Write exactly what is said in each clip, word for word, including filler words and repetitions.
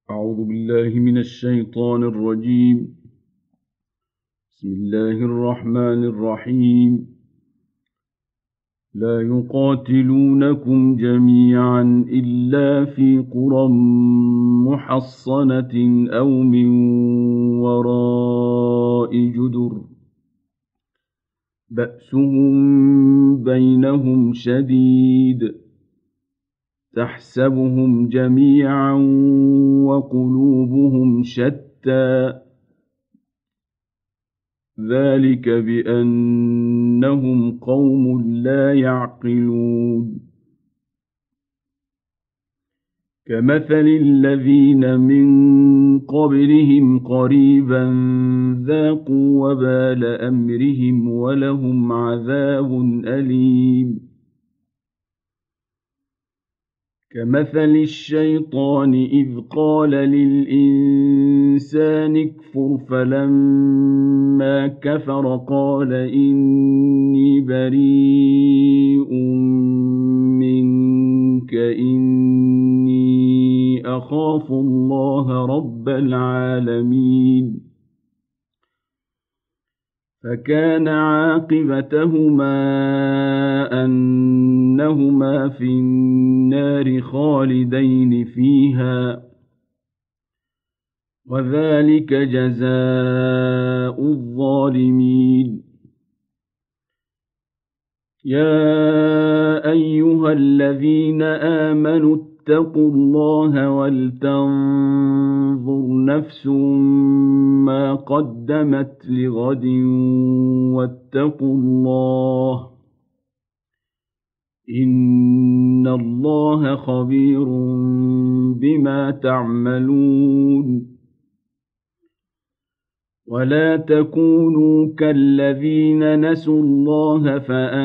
أعوذ بالله من الشيطان الرجيم. بسم الله الرحمن الرحيم. لا يقاتلونكم جميعا إلا في قرى محصنة أو من وراء جدر بأسهم بينهم شديد تحسبهم جميعا وقلوبهم شتى ذلك بأنهم قوم لا يعقلون كمثل الذين من قبلهم قريبا ذاقوا وبال أمرهم ولهم عذاب أليم كمثل الشيطان إذ قال للإنسان اكفر فلما كفر قال إني بريء منك إني أخاف الله رب العالمين فكان عاقبتهما أنهما في النار خالدين فيها وذلك جزاء الظالمين يا أيها الذين آمنوا اتقوا الله ولتنظر نفس ما قدمت لغد واتقوا الله إن الله خبير بما تعملون ولا تكونوا كالذين نسوا الله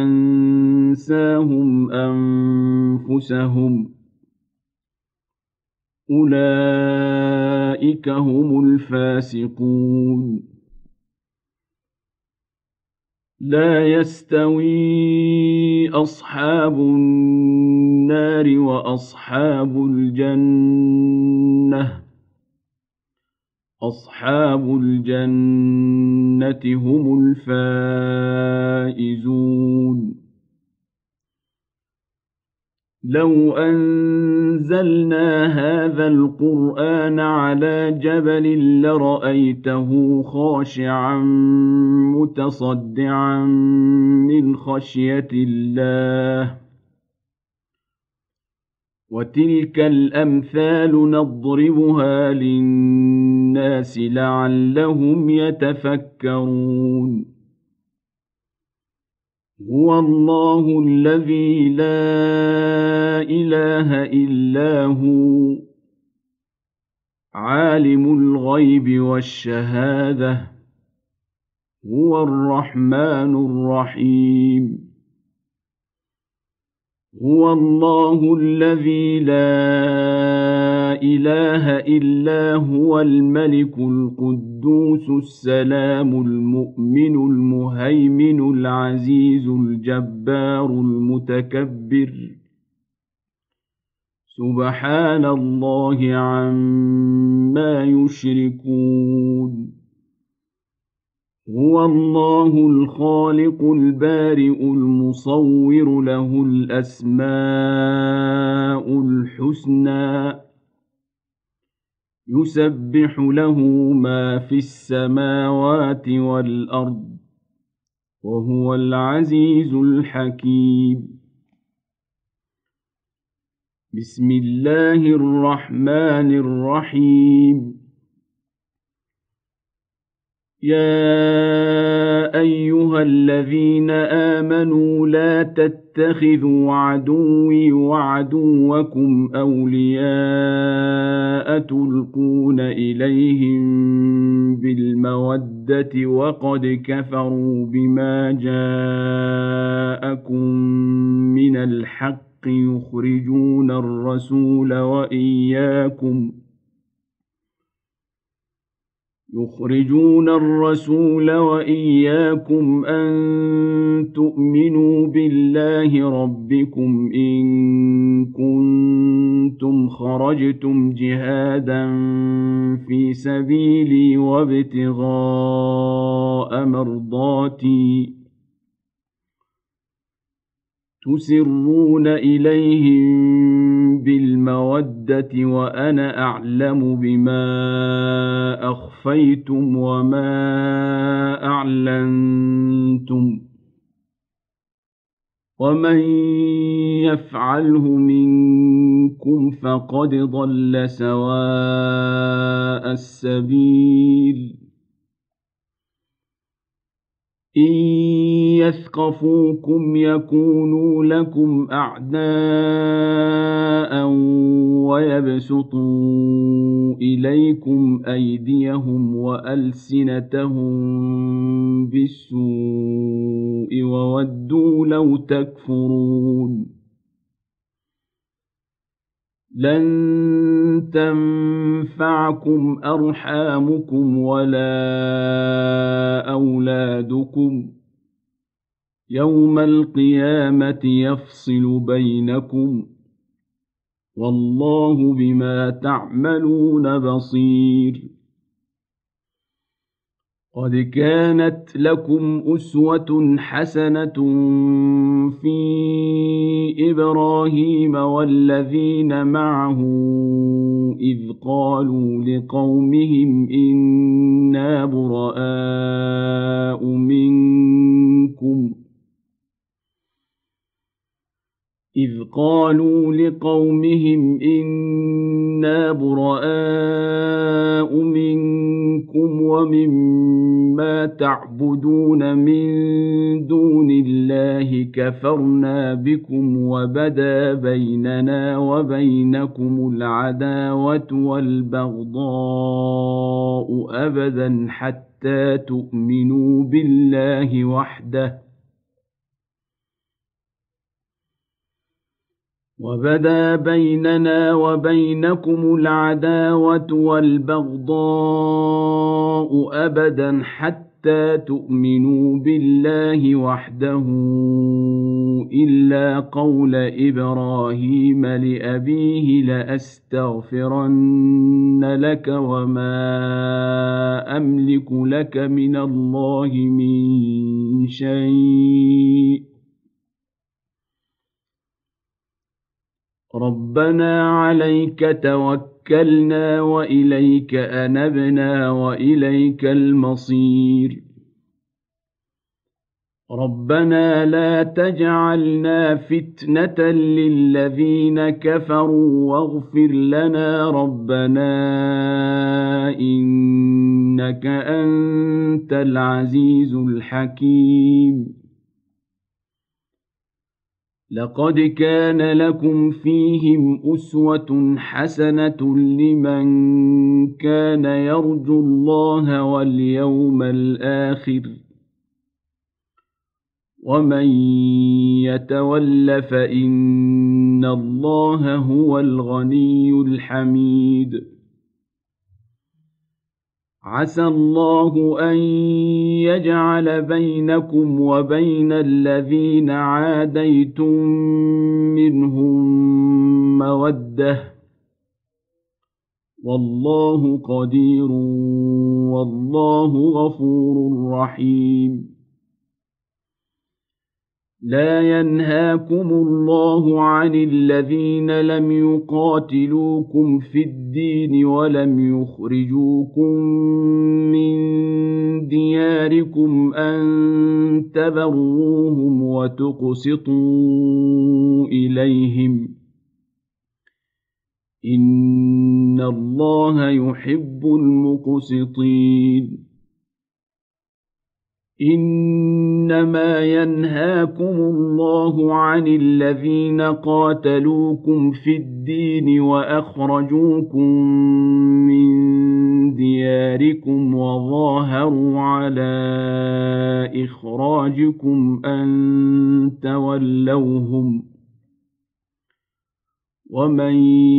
فأنساهم أنفسهم أولئك هم الفاسقون لا يستوي أصحاب النار وأصحاب الجنة أصحاب الجنة هم الفائزون لو أنزلنا هذا القرآن على جبل لرأيته خاشعا متصدعا من خشية الله وتلك الأمثال نضربها للناس لعلهم يتفكرون هو الله الذي لا إله إلا هو عالم الغيب والشهادة هو الرحمن الرحيم هو الله الذي لا إله إلا هو الملك القدوس السلام المؤمن المهيمن العزيز الجبار المتكبر سبحان الله عما يشركون هو الله الخالق البارئ المصور له الأسماء الحسنى يسبح له ما في السماوات والأرض وهو العزيز الحكيم بسم الله الرحمن الرحيم يا أيها الذين آمنوا لا تتخذوا عدوي وعدوكم أولياء تلقون إليهم بالمودة وقد كفروا بما جاءكم من الحق يخرجون الرسول وإياكم يخرجون الرسول وإياكم أن تؤمنوا بالله ربكم إن كنتم خرجتم جهادا في سبيلي وابتغاء مرضاتي تسرون إليهم بالمودة وأنا أعلم بما أخفيتم وما أعلنتم ومن يفعله منكم فقد ضل سواء السبيل إن يثقفوكم يكونوا لكم أعداء ويبسطوا إليكم أيديهم وألسنتهم بالسوء وودوا لو تكفرون لن تنفعكم أرحامكم ولا أولادكم يوم القيامة يفصل بينكم والله بما تعملون بصير قد كانت لكم أسوة حسنة في إبراهيم والذين معه إذ قالوا لقومهم إنا براء منكم إذ قالوا لقومهم إنا براء منكم ومما تعبدون من دون الله كفرنا بكم وبدا بيننا وبينكم العداوة والبغضاء أبدا حتى تؤمنوا بالله وحده وبدا بيننا وبينكم العداوة والبغضاء أبدا حتى تؤمنوا بالله وحده إلا قول إبراهيم لأبيه لأستغفرن لك وما أملك لك من الله من شيء ربنا عليك توكلنا وإليك أنبنا وإليك المصير ربنا لا تجعلنا فتنة للذين كفروا واغفر لنا ربنا إنك أنت العزيز الحكيم لقد كان لكم فيهم أسوة حسنة لمن كان يرجو الله واليوم الآخر ومن يتول فإن الله هو الغني الحميد عسى الله أن يجعل بينكم وبين الذين عاديتم منهم مودة والله قدير والله غفور رحيم لا ينهاكم الله عن الذين لم يقاتلوكم في الدين ولم يخرجوكم من دياركم أن تبروهم وتقسطوا إليهم إن الله يحب المقسطين إنما ينهاكم الله عن الذين قاتلوكم في الدين وأخرجوكم من دياركم وظاهروا على إخراجكم أن تولوهم ومن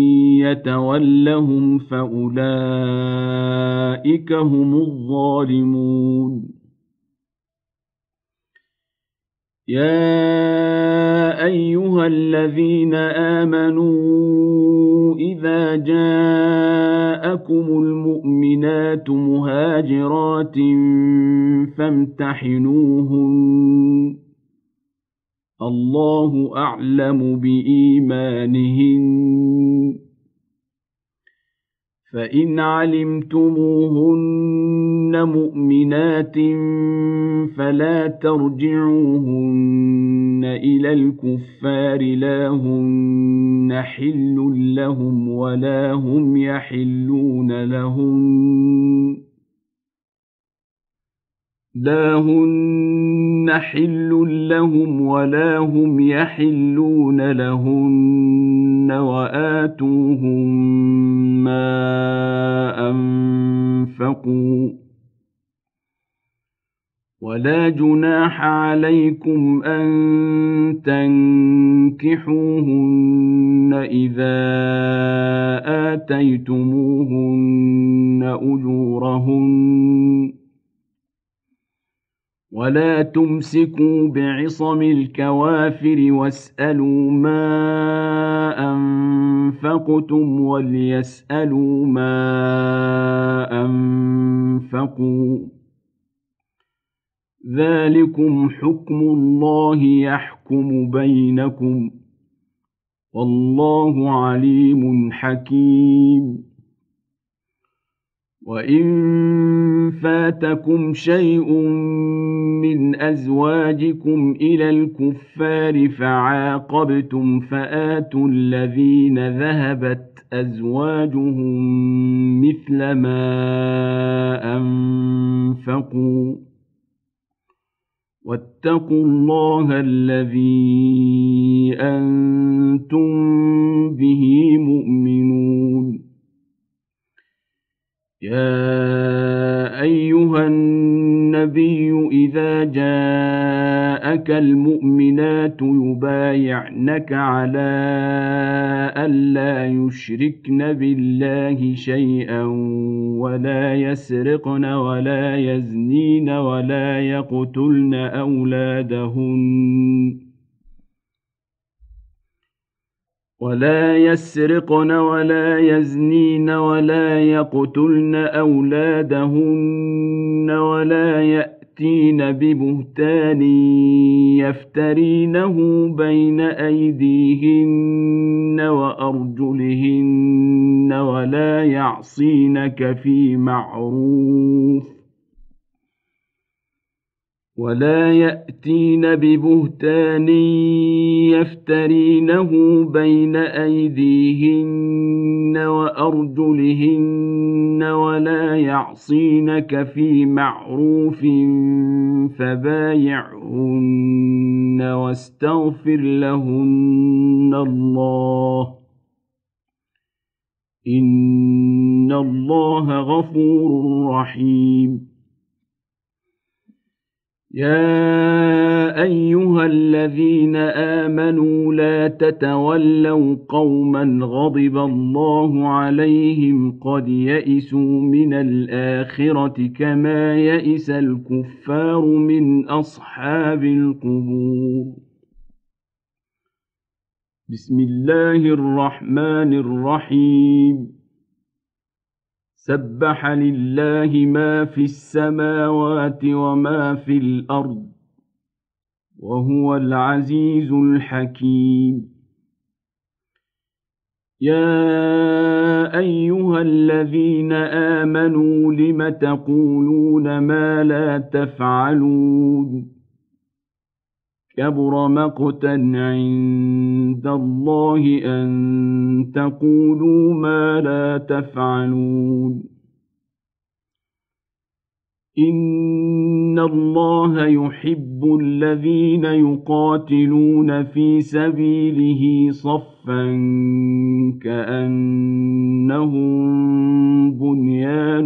يتولهم فأولئك هم الظالمون يا أيها الذين آمنوا إذا جاءكم المؤمنات مهاجرات فامتحنوهن الله أعلم بإيمانهن فإن علمتموهن مؤمنات فلا ترجعوهن إلى الكفار لا هن حل لهم ولا هم يحلون لهن لا هن حل لهم ولا هم يحلون لهن وآتوهم ما أنفقوا ولا جناح عليكم أن تنكحوهن إذا آتيتموهن أجورهن ولا تمسكوا بعصم الكوافر واسألوا ما أنفقتم وليسألوا ما أنفقوا ذلكم حكم الله يحكم بينكم والله عليم حكيم وإن فاتكم شيء من أزواجكم إلى الكفار فعاقبتم فآتوا الذين ذهبت أزواجهم مثل ما أنفقوا واتقوا الله الذي أنتم به مؤمنون يا أيها النبي إذا جاءك المؤمنات يبايعنك على ألا يشركن بالله شيئا ولا يسرقن ولا يزنين ولا يقتلن أولادهن ولا يسرقن ولا يزنين ولا يقتلن أولادهن ولا يأتين ببهتان يفترينه بين أيديهن وأرجلهن ولا يعصينك في معروف ولا يأتين ببهتان يفترينه بين أيديهن وأرجلهن ولا يعصينك في معروف فبايعهن واستغفر لهن الله إن الله غفور رحيم يا أيها الذين آمنوا لا تتولوا قوما غضب الله عليهم قد يئسوا من الآخرة كما يئس الكفار من أصحاب القبور بسم الله الرحمن الرحيم سبح لله ما في السماوات وما في الأرض وهو العزيز الحكيم يا أيها الذين آمنوا لم تقولون ما لا تفعلون كبر مقتا عند الله أن تقولوا ما لا تفعلون إن الله يحب الذين يقاتلون في سبيله صفا كأنهم بنيان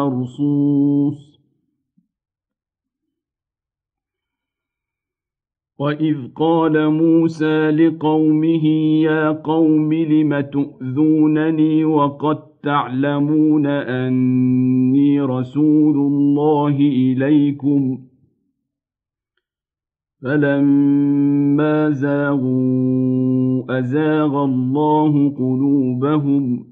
مرصوص وإذ قال موسى لقومه يا قوم لم تؤذونني وقد تعلمون أني رسول الله إليكم فلما زاغوا أزاغ الله قلوبهم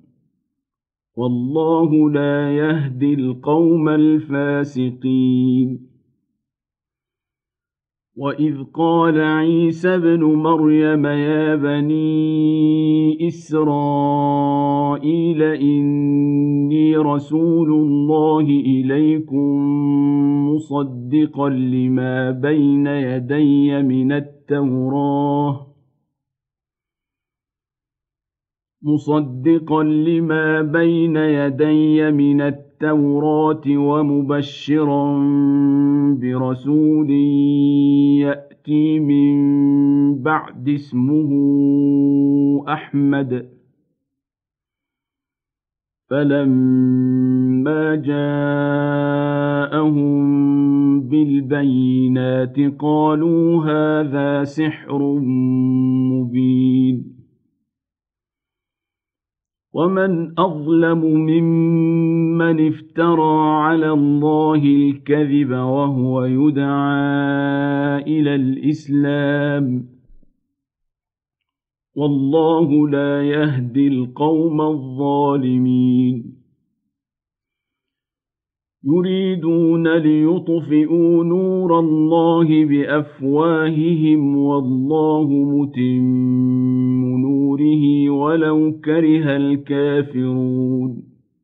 والله لا يهدي القوم الفاسقين وإذ قال عيسى ابن مريم يا بني إسرائيل إني رسول الله إليكم مصدقا لما بين يدي من التوراة مصدقا لما بين يدي من التوراة ومبشرا برسول يأتي من بعد اسمه أحمد فلما جاءهم بالبينات قالوا هذا سحر مبين ومن أظلم ممن افترى على الله الكذب وهو يدعى إلى الإسلام والله لا يهدي القوم الظالمين يريدون ليطفئوا نور الله بأفواههم والله متم نوره ولو كره الكافرون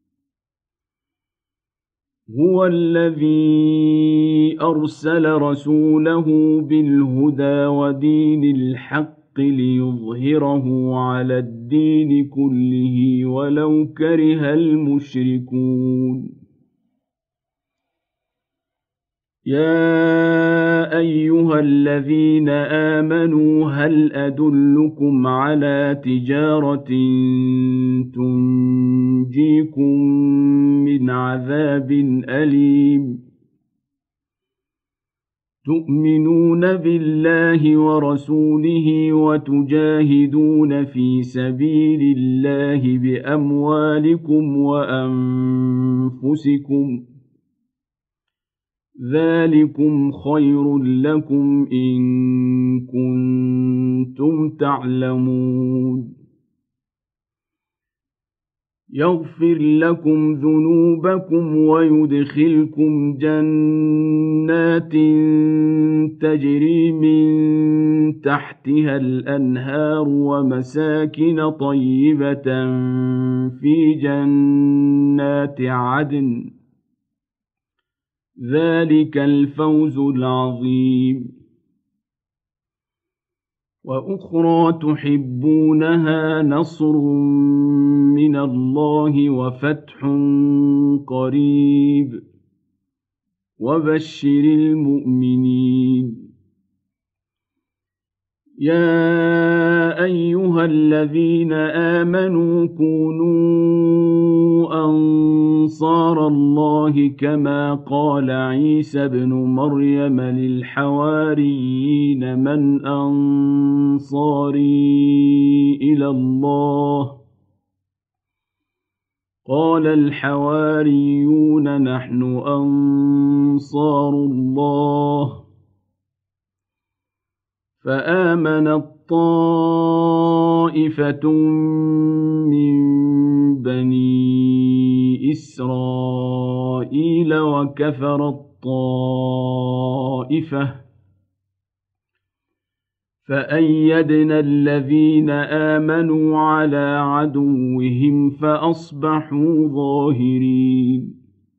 هو الذي أرسل رسوله بالهدى ودين الحق ليظهره على الدين كله ولو كره المشركون يا أيها الذين آمنوا هل أدلكم على تجارة تنجيكم من عذاب أليم تؤمنون بالله ورسوله وتجاهدون في سبيل الله بأموالكم وأنفسكم ذلكم خير لكم إن كنتم تعلمون يغفر لكم ذنوبكم ويدخلكم جنات تجري من تحتها الأنهار ومساكن طيبة في جنات عدن ذلك الفوز العظيم وأخرى تحبونها نصر من الله وفتح قريب وبشر المؤمنين يا أيها الذين آمنوا كونوا أنصار الله كما قال عيسى ابن مريم للحواريين من أنصاري إلى الله قال الحواريون نحن أنصار الله فآمنت طائفة من بني إسرائيل وكفرت طائفة فأيدنا الذين آمنوا على عدوهم فأصبحوا ظاهرين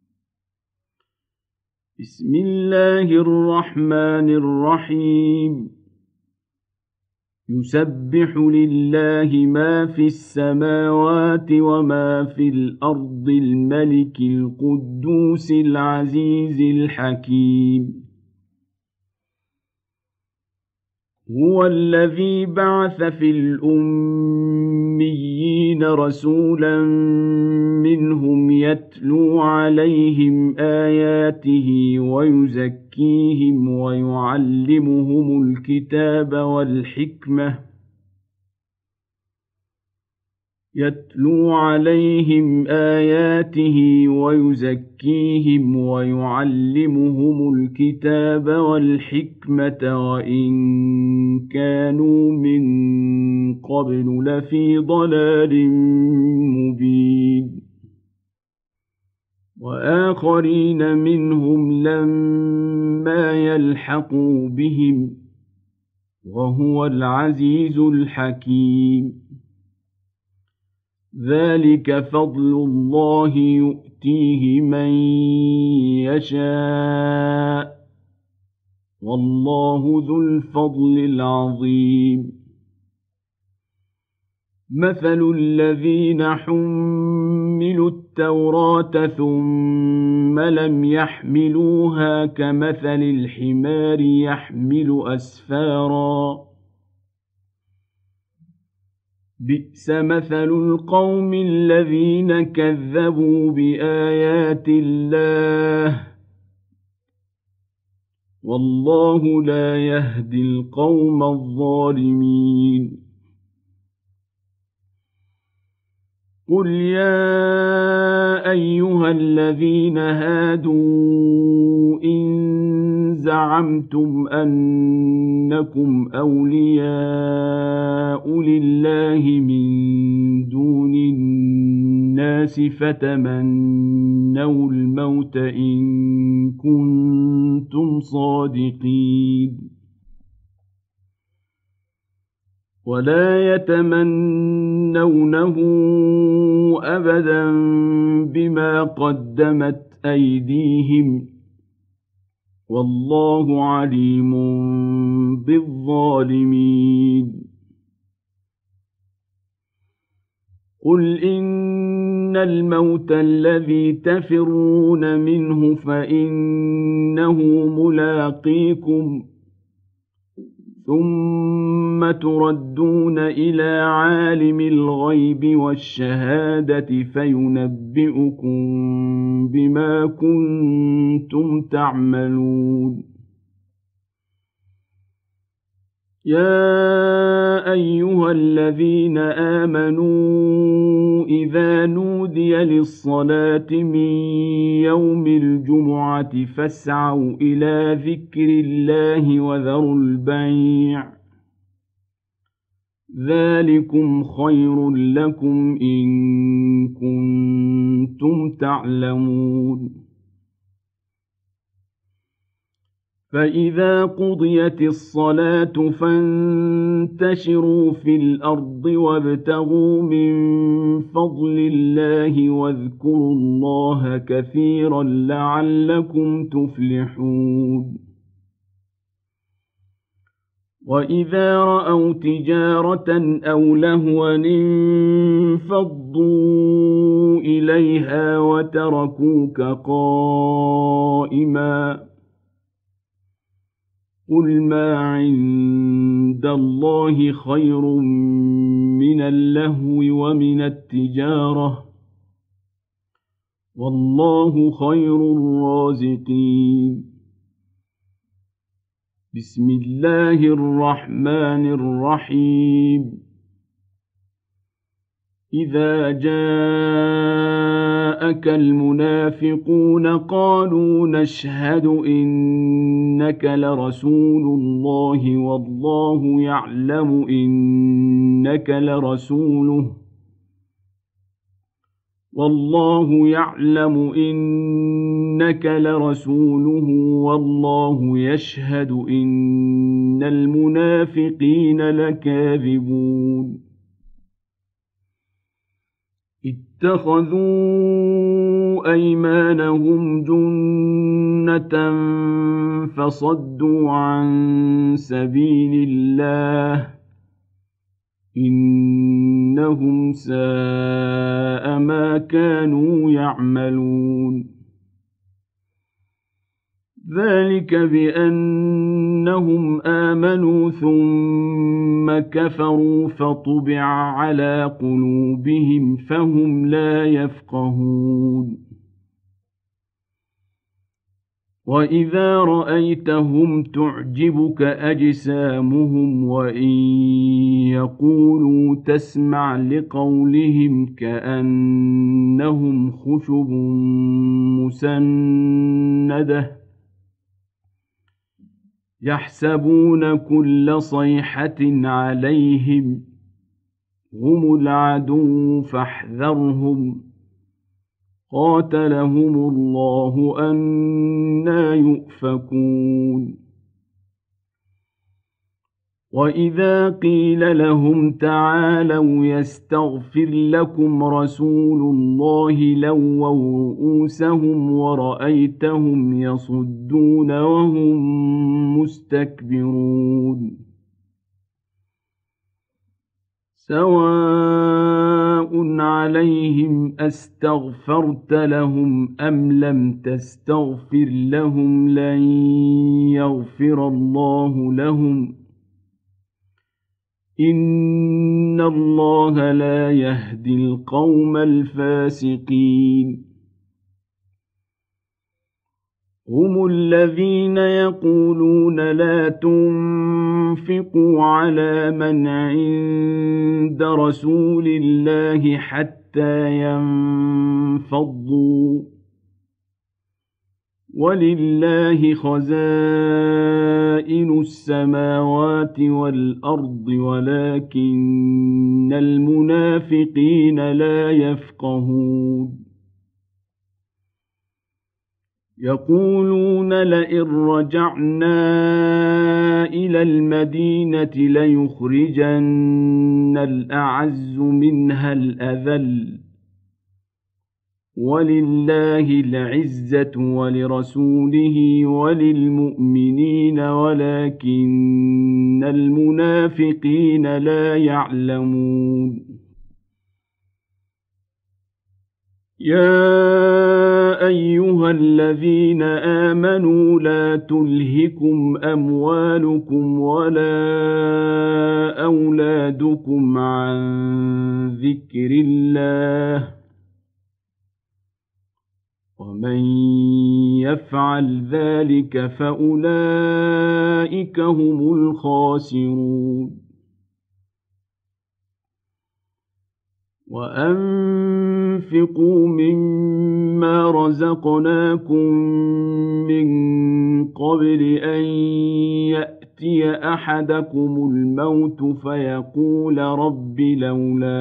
بسم الله الرحمن الرحيم يسبح لله ما في السماوات وما في الأرض الملك القدوس العزيز الحكيم هو الذي بعث في الأميين رسولا منهم يتلو عليهم آياته ويزكيهم ويعلمهم الكتاب والحكمة يتلو عليهم آياته ويزكيهم ويعلمهم الكتاب والحكمة وإن كانوا من قبل لفي ضلال مبين وآخرين منهم لما يلحقوا بهم وهو العزيز الحكيم ذلك فضل الله يؤتيه من يشاء والله ذو الفضل العظيم مثل الذين حملوا التوراة ثم لم يحملوها كمثل الحمار يحمل أسفاراً بئس مثل القوم الذين كذبوا بآيات الله والله لا يهدي القوم الظالمين قل يا أيها الذين هادوا إن زعمتم أنكم أولياء لله من دون الناس فتمنوا الموت إن كنتم صادقين ولا يتمنونه أبدا بما قدمت أيديهم والله عليم بالظالمين قل إن الموت الذي تفرون منه فإنه ملاقيكم ثم تردون إلى عالم الغيب والشهادة فينبئكم بما كنتم تعملون يا أيها الذين آمنوا إذا نودي للصلاة من يوم الجمعة فاسعوا إلى ذكر الله وذروا البيع ذلكم خير لكم إن كنتم تعلمون فإذا قضيت الصلاة فانتشروا في الأرض وابتغوا من فضل الله واذكروا الله كثيرا لعلكم تفلحون وإذا رأوا تجارة أو لهوا انفضوا إليها وتركوك قائما قل ما عند الله خير من اللهو ومن التجارة والله خير الرازقين بسم الله الرحمن الرحيم إذا جاءك المنافقون قالوا نشهد إنك لرسول الله والله يعلم إنك لرسوله والله يعلم إنك لرسوله والله يشهد إن المنافقين لكاذبون اتخذوا أيمانهم جنة فصدوا عن سبيل الله إنهم ساء ما كانوا يعملون ذلك بأنهم آمنوا ثم كفروا فطبع على قلوبهم فهم لا يفقهون وإذا رأيتهم تعجبك أجسامهم وإن يقولوا تسمع لقولهم كأنهم خشب مسندة يحسبون كل صيحة عليهم هم العدو فاحذرهم قاتلهم الله أنى يؤفكون وإذا قيل لهم تعالوا يستغفر لكم رسول الله لووا رؤوسهم ورأيتهم يصدون وهم مستكبرون سواء عليهم أستغفرت لهم أم لم تستغفر لهم لن يغفر الله لهم إن الله لا يهدي القوم الفاسقين هم الذين يقولون لا تنفقوا على من عند رسول الله حتى ينفضوا ولله خزائن السماوات والأرض ولكن المنافقين لا يفقهون يقولون لئن رجعنا إلى المدينة ليخرجن الأعز منها الأذل ولله العزة ولرسوله وللمؤمنين ولكن المنافقين لا يعلمون يا أيها الذين آمنوا لا تلهكم أموالكم ولا أولادكم عن ذكر الله ومن يفعل ذلك فأولئك هم الخاسرون وأنفقوا مما رزقناكم من قبل أن يأتي أحدكم الموت فيقول رب لولا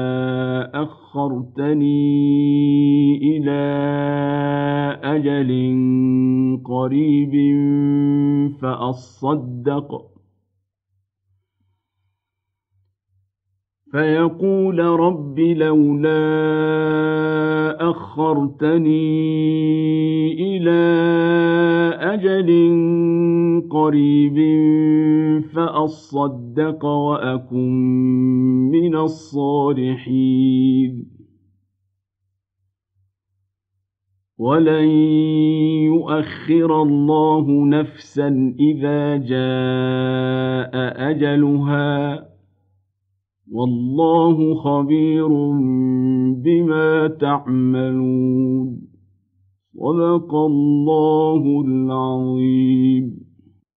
أخرتني إلى أجل قريب فأصدق فيقول رب لولا أخرتني إلى أجل قريب فأصدق وأكن من الصالحين ولن يؤخر الله نفسا إذا جاء أجلها والله خبير بما تعملون صدق الله العظيم.